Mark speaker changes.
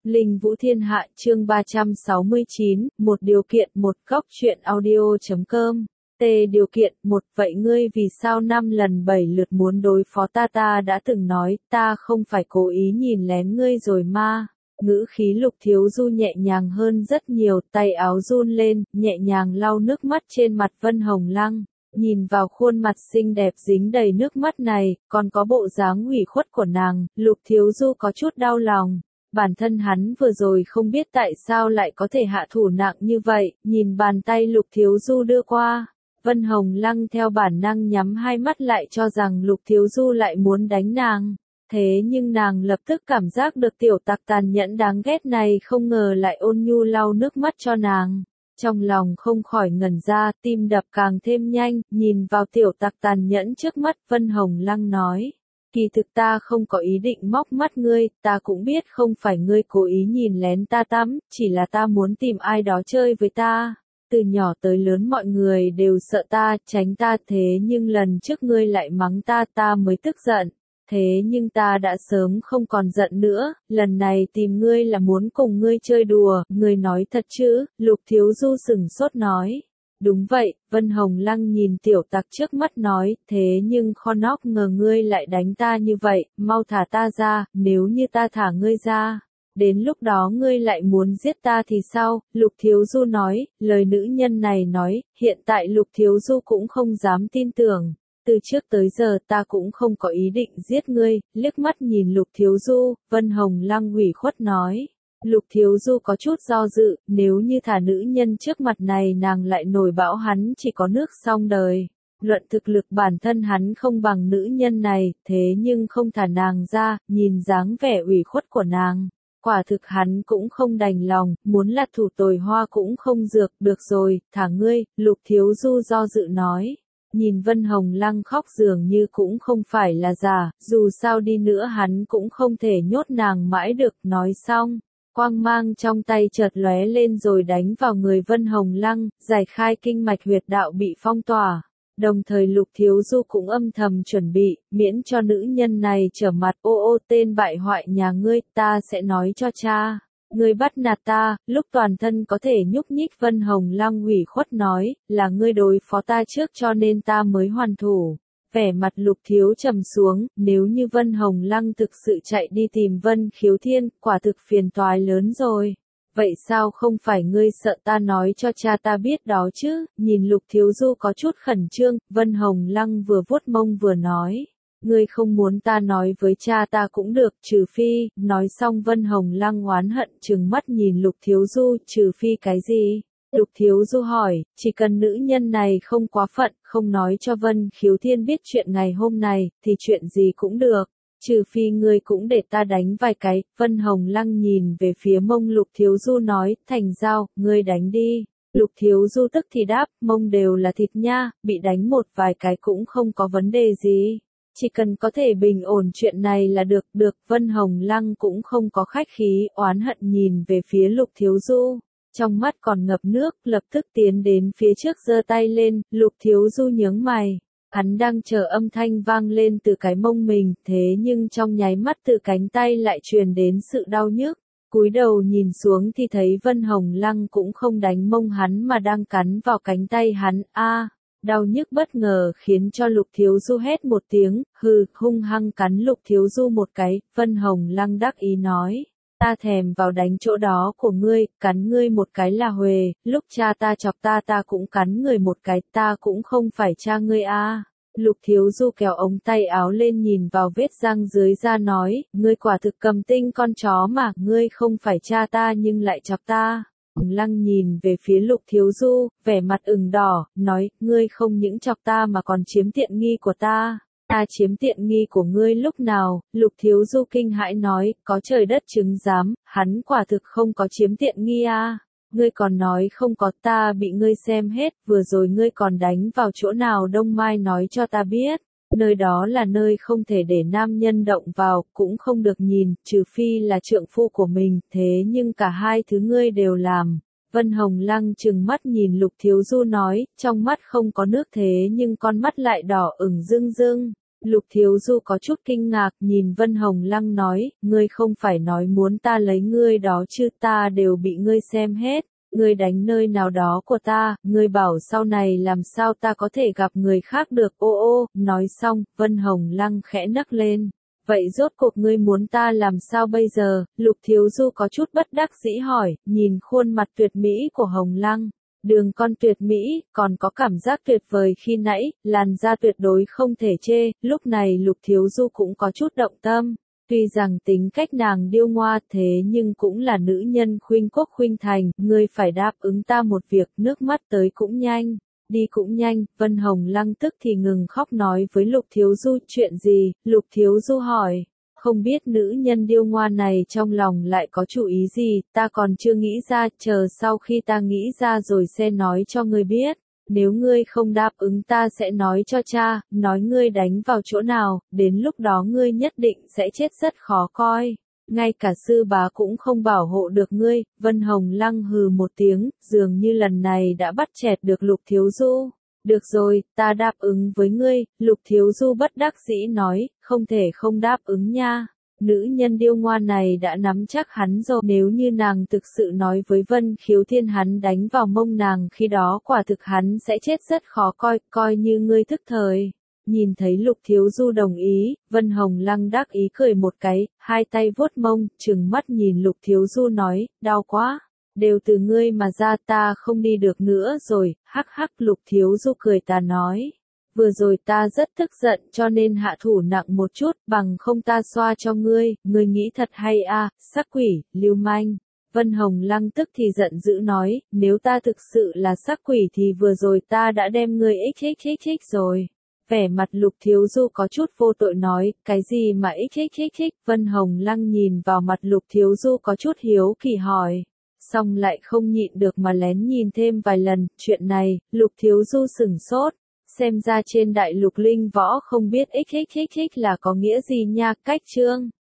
Speaker 1: Linh Vũ Thiên Hạ chương 369, một điều kiện một góc truyện audio.com. T điều kiện một vậy ngươi vì sao 5 lần 7 lượt muốn đối phó ta đã từng nói, ta không phải cố ý nhìn lén ngươi rồi ma. Ngữ khí Lục Thiếu Du nhẹ nhàng hơn rất nhiều, tay áo run lên, nhẹ nhàng lau nước mắt trên mặt Vân Hồng Lăng. Nhìn vào khuôn mặt xinh đẹp dính đầy nước mắt này, còn có bộ dáng ủy khuất của nàng, Lục Thiếu Du có chút đau lòng. Bản thân hắn vừa rồi không biết tại sao lại có thể hạ thủ nặng như vậy, nhìn bàn tay Lục Thiếu Du đưa qua. Vân Hồng Lăng theo bản năng nhắm hai mắt lại cho rằng Lục Thiếu Du lại muốn đánh nàng. Thế nhưng nàng lập tức cảm giác được tiểu tặc tàn nhẫn đáng ghét này không ngờ lại ôn nhu lau nước mắt cho nàng. Trong lòng không khỏi ngẩn ra, tim đập càng thêm nhanh, nhìn vào tiểu tặc tàn nhẫn trước mắt, Vân Hồng Lăng nói. Kỳ thực ta không có ý định móc mắt ngươi, ta cũng biết không phải ngươi cố ý nhìn lén ta tắm, chỉ là ta muốn tìm ai đó chơi với ta. Từ nhỏ tới lớn mọi người đều sợ ta, tránh ta, thế nhưng lần trước ngươi lại mắng ta mới tức giận. Thế nhưng ta đã sớm không còn giận nữa, lần này tìm ngươi là muốn cùng ngươi chơi đùa, ngươi nói thật chứ, Lục Thiếu Du sửng sốt nói. Đúng vậy, Vân Hồng Lăng nhìn tiểu tặc trước mắt nói, thế nhưng không ngờ ngươi lại đánh ta như vậy, mau thả ta ra, nếu như ta thả ngươi ra. Đến lúc đó ngươi lại muốn giết ta thì sao? Lục Thiếu Du nói, lời nữ nhân này nói, hiện tại Lục Thiếu Du cũng không dám tin tưởng. Từ trước tới giờ ta cũng không có ý định giết ngươi, liếc mắt nhìn Lục Thiếu Du, Vân Hồng Lăng ủy khuất nói. Lục Thiếu Du có chút do dự, nếu như thả nữ nhân trước mặt này nàng lại nổi bão hắn chỉ có nước xong đời. Luận thực lực bản thân hắn không bằng nữ nhân này, thế nhưng không thả nàng ra, nhìn dáng vẻ ủy khuất của nàng. Quả thực hắn cũng không đành lòng, muốn là thủ tồi hoa cũng không dược, được rồi, thả ngươi, Lục Thiếu Du do dự nói. Nhìn Vân Hồng Lăng khóc dường như cũng không phải là giả, dù sao đi nữa hắn cũng không thể nhốt nàng mãi được, nói xong. Quang mang trong tay chợt lóe lên rồi đánh vào người Vân Hồng Lăng, giải khai kinh mạch huyệt đạo bị phong tỏa. Đồng thời Lục Thiếu Du cũng âm thầm chuẩn bị, miễn cho nữ nhân này trở mặt, ô tên bại hoại nhà ngươi, ta sẽ nói cho cha. Ngươi bắt nạt ta, lúc toàn thân có thể nhúc nhích. Vân Hồng Lăng ủy khuất nói, là ngươi đối phó ta trước cho nên ta mới hoàn thủ. Vẻ mặt Lục Thiếu trầm xuống, nếu như Vân Hồng Lăng thực sự chạy đi tìm Vân Khiếu Thiên, quả thực phiền toái lớn rồi. Vậy sao không phải ngươi sợ ta nói cho cha ta biết đó chứ? Nhìn Lục Thiếu Du có chút khẩn trương, Vân Hồng Lăng vừa vuốt mông vừa nói. Ngươi không muốn ta nói với cha ta cũng được, trừ phi, nói xong Vân Hồng Lăng oán hận trừng mắt nhìn Lục Thiếu Du, trừ phi cái gì? Lục Thiếu Du hỏi, chỉ cần nữ nhân này không quá phận, không nói cho Vân Khiếu Thiên biết chuyện ngày hôm này, thì chuyện gì cũng được. Trừ phi ngươi cũng để ta đánh vài cái. Vân Hồng Lăng nhìn về phía mông Lục Thiếu Du nói, thành giao, ngươi đánh đi. Lục Thiếu Du tức thì đáp, mông đều là thịt nha, bị đánh một vài cái cũng không có vấn đề gì. Chỉ cần có thể bình ổn chuyện này là được. Vân Hồng Lăng cũng không có khách khí, oán hận nhìn về phía Lục Thiếu Du. Trong mắt còn ngập nước, lập tức tiến đến phía trước giơ tay lên, Lục Thiếu Du nhướng mày. Hắn đang chờ âm thanh vang lên từ cái mông mình, thế nhưng trong nháy mắt từ cánh tay lại truyền đến sự đau nhức. Cúi đầu nhìn xuống thì thấy Vân Hồng Lăng cũng không đánh mông hắn mà đang cắn vào cánh tay hắn, đau nhức bất ngờ khiến cho Lục Thiếu Du hét một tiếng, hung hăng cắn Lục Thiếu Du một cái. Vân Hồng Lăng đắc ý nói. Ta thèm vào đánh chỗ đó của ngươi, cắn ngươi một cái là huề, lúc cha ta chọc ta cũng cắn người một cái, ta cũng không phải cha ngươi Lục Thiếu Du kéo ống tay áo lên nhìn vào vết răng dưới da nói, ngươi quả thực cầm tinh con chó mà, ngươi không phải cha ta nhưng lại chọc ta. Hồng Lăng nhìn về phía Lục Thiếu Du, vẻ mặt ửng đỏ, nói, ngươi không những chọc ta mà còn chiếm tiện nghi của ta. Ta chiếm tiện nghi của ngươi lúc nào? Lục Thiếu Du kinh hãi nói, có trời đất chứng giám, hắn quả thực không có chiếm tiện nghi Ngươi còn nói không có, ta bị ngươi xem hết, vừa rồi ngươi còn đánh vào chỗ nào Đông Mai nói cho ta biết. Nơi đó là nơi không thể để nam nhân động vào, cũng không được nhìn, trừ phi là trượng phu của mình, thế nhưng cả hai thứ ngươi đều làm. Vân Hồng Lăng trừng mắt nhìn Lục Thiếu Du nói, trong mắt không có nước thế nhưng con mắt lại đỏ ửng rưng rưng. Lục Thiếu Du có chút kinh ngạc nhìn Vân Hồng Lăng nói, ngươi không phải nói muốn ta lấy ngươi đó chứ, ta đều bị ngươi xem hết, ngươi đánh nơi nào đó của ta, ngươi bảo sau này làm sao ta có thể gặp người khác được. Ô ô, nói xong, Vân Hồng Lăng khẽ nấc lên. Vậy rốt cuộc ngươi muốn ta làm sao bây giờ? Lục Thiếu Du có chút bất đắc dĩ hỏi, nhìn khuôn mặt tuyệt mỹ của Hồng Lăng. Đường con tuyệt mỹ, còn có cảm giác tuyệt vời khi nãy, làn da tuyệt đối không thể chê, lúc này Lục Thiếu Du cũng có chút động tâm. Tuy rằng tính cách nàng điêu ngoa thế nhưng cũng là nữ nhân khuynh quốc khuynh thành, ngươi phải đáp ứng ta một việc, nước mắt tới cũng nhanh. Đi cũng nhanh, Vân Hồng Lăng tức thì ngừng khóc nói với Lục Thiếu Du, chuyện gì? Lục Thiếu Du hỏi, không biết nữ nhân điêu ngoa này trong lòng lại có chủ ý gì, ta còn chưa nghĩ ra, chờ sau khi ta nghĩ ra rồi sẽ nói cho ngươi biết. Nếu ngươi không đáp ứng ta sẽ nói cho cha, nói ngươi đánh vào chỗ nào, đến lúc đó ngươi nhất định sẽ chết rất khó coi. Ngay cả sư bá cũng không bảo hộ được ngươi. Vân Hồng Lăng hừ một tiếng, dường như lần này đã bắt chẹt được Lục Thiếu Du. Được rồi, ta đáp ứng với ngươi. Lục Thiếu Du bất đắc dĩ nói, không thể không đáp ứng nha. Nữ nhân điêu ngoa này đã nắm chắc hắn rồi, nếu như nàng thực sự nói với Vân Khiếu Thiên hắn đánh vào mông nàng khi đó quả thực hắn sẽ chết rất khó coi, coi như ngươi thức thời. Nhìn thấy Lục Thiếu Du đồng ý, Vân Hồng Lăng đắc ý cười một cái, hai tay vuốt mông, trừng mắt nhìn Lục Thiếu Du nói, đau quá, đều từ ngươi mà ra, ta không đi được nữa rồi. Hắc hắc, Lục Thiếu Du cười ta nói, vừa rồi ta rất tức giận cho nên hạ thủ nặng một chút, bằng không ta xoa cho ngươi, ngươi nghĩ thật hay à, sắc quỷ, lưu manh. Vân Hồng Lăng tức thì giận dữ nói, nếu ta thực sự là sắc quỷ thì vừa rồi ta đã đem ngươi xxxx rồi. Vẻ mặt Lục Thiếu Du có chút vô tội nói, cái gì mà xxxx? Vân Hồng Lăng nhìn vào mặt Lục Thiếu Du có chút hiếu kỳ hỏi, xong lại không nhịn được mà lén nhìn thêm vài lần. Chuyện này, Lục Thiếu Du sửng sốt, xem ra trên đại lục linh võ không biết xxxx là có nghĩa gì nha. Cách chương